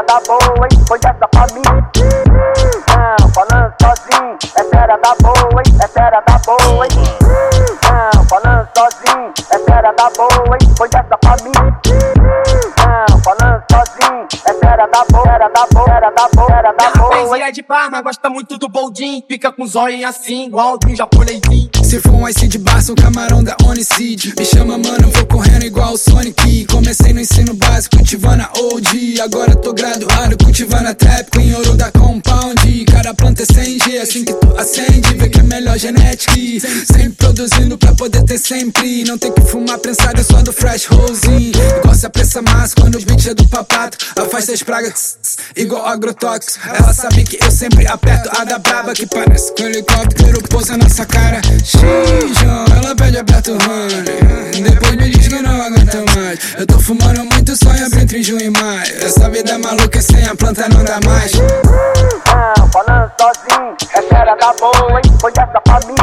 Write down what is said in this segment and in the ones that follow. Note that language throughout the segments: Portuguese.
era da boa, hein? Foi essa pra mim. Não, falando sozinho, essa era da boa, hein? Essa era da boa, hein? Não, falando sozinho, essa era da boa, hein? Foi essa pra mim. Não, falando sozinho, essa era da boa, era da boa, era da boa, era da boa. A Rapaziada de Parma gosta muito do boldin, fica com zóio assim, igual de um japonesinho. Se for um IC de Barça, um camarão da Onicid. Me chama, mano, vou correndo igual o Sonic. Comecei no ensino básico, cultivando a OG. Agora tô graduado, cultivando a trap com ouro da Compound. Cada planta é 100G, assim que tu acende, vê que é melhor genética. Sempre produzindo pra poder ter sempre. Não tem que fumar prensada, só do fresh rosin. Igual se apressa mais quando o beat é do papato. Afasta as pragas, igual agrotóxico. Ela sabe que eu sempre aperto a da braba, que parece que o helicóptero pousa na nossa cara. João, ela pede aberto honey. Depois me diz que não aguenta mais. Eu tô fumando muito, só em abril entre junho e maio. Essa vida maluca sem a planta não dá mais. Não, falando sozinho, essa era da boa, hein? Foi essa pra mim.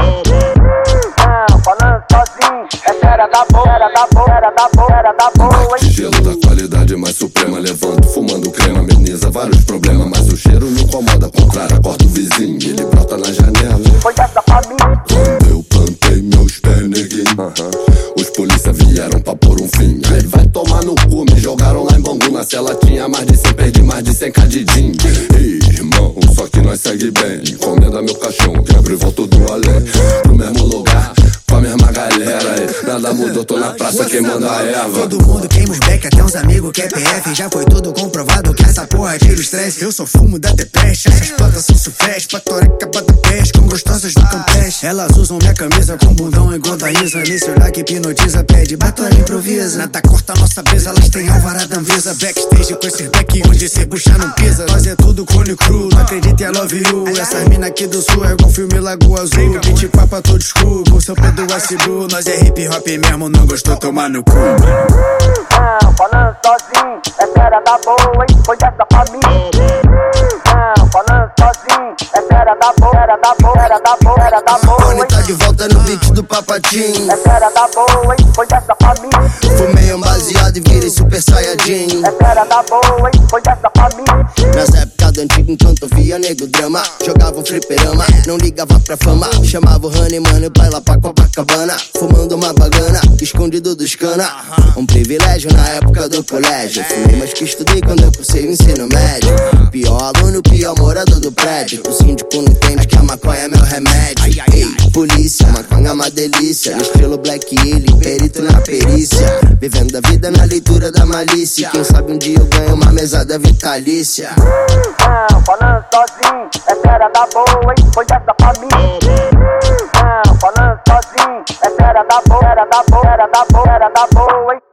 Não, falando sozinho, essa era da boa, era da boa, era da boa, era da boa, hein? Gelo da qualidade mais suprema, levanto fumando crema, ameniza vários problemas, mas o cheiro me incomoda, contrário, acorda o vizinho, ele brota na janela. Foi essa pra mim. Quando eu plantei meus pés, neguinho, os polícia vieram pra pôr um fim. Aí vai tomar no cu, me jogaram lá em Bangu. Na cela tinha mais de 100, perdi mais de 100 cadidinho. Irmão, só que nós segue bem. Encomenda meu caixão, quebra e volto do além. Pro mesmo lugar, com a mesma galera. Nada mudou, tô na praça queimando a erva. Todo mundo queima os beck, até uns amigos que é PF. Já foi tudo comprovado que essa porra tira o estresse. Eu sou fumo da Depeche, essas plantas são sufrete. Patoreca, Budapeste, com gostosas do Campeche. Elas usam minha camisa com bundão igual da Isa. Nesse olhar que hipnotiza, pede batom, improvisa. Nada corta nossa brisa, elas têm alvará da Anvisa. Backstage com esse back onde cê bucha não pisa. Nós é tudo cone cru, não acredita, é love you. Essas mina aqui do sul é igual filme Lagoa Azul. 20 papa todo escuro, com seu pé do Ice Blue. Nós é hip hop mesmo, não gostou, tomar no cu. Não, falando sozinho, essa era da boa, hein? Foi essa pra mim. Não, falando sozinho, essa era da boa, era da boa, era da boa, era da boa, Tony tá de volta no beat do Papatinho. essa era da boa, hein? Foi essa pra mim. Fumei um baseado e virei super saiyajin. Essa era da boa, hein? Foi essa pra mim. Nas épocas do antigo, enquanto via nego drama, jogava um fliperama, não ligava pra fama. Chamava o honey, mano, pra ir lá pra Copacabana, fumando uma bagana, escondido dos cana. Um privilégio na época do colégio. Fumei, mas que estudei quando eu cursei o ensino médio. Pior aluno, pior morador do prédio. O síndico não entende que a maconha é meu remédio. Ei, polícia, maconha é uma delícia. No estilo Black Alien, perito na perícia. Vivendo a vida na leitura da malícia. Quem sabe um dia eu ganho uma mesada vitalícia. Não, falando sozinho, essa era da boa, hein? Foi essa pra mim. Não, falando sozinho, essa era da boa, era da boa, era da boa, era da boa, hein?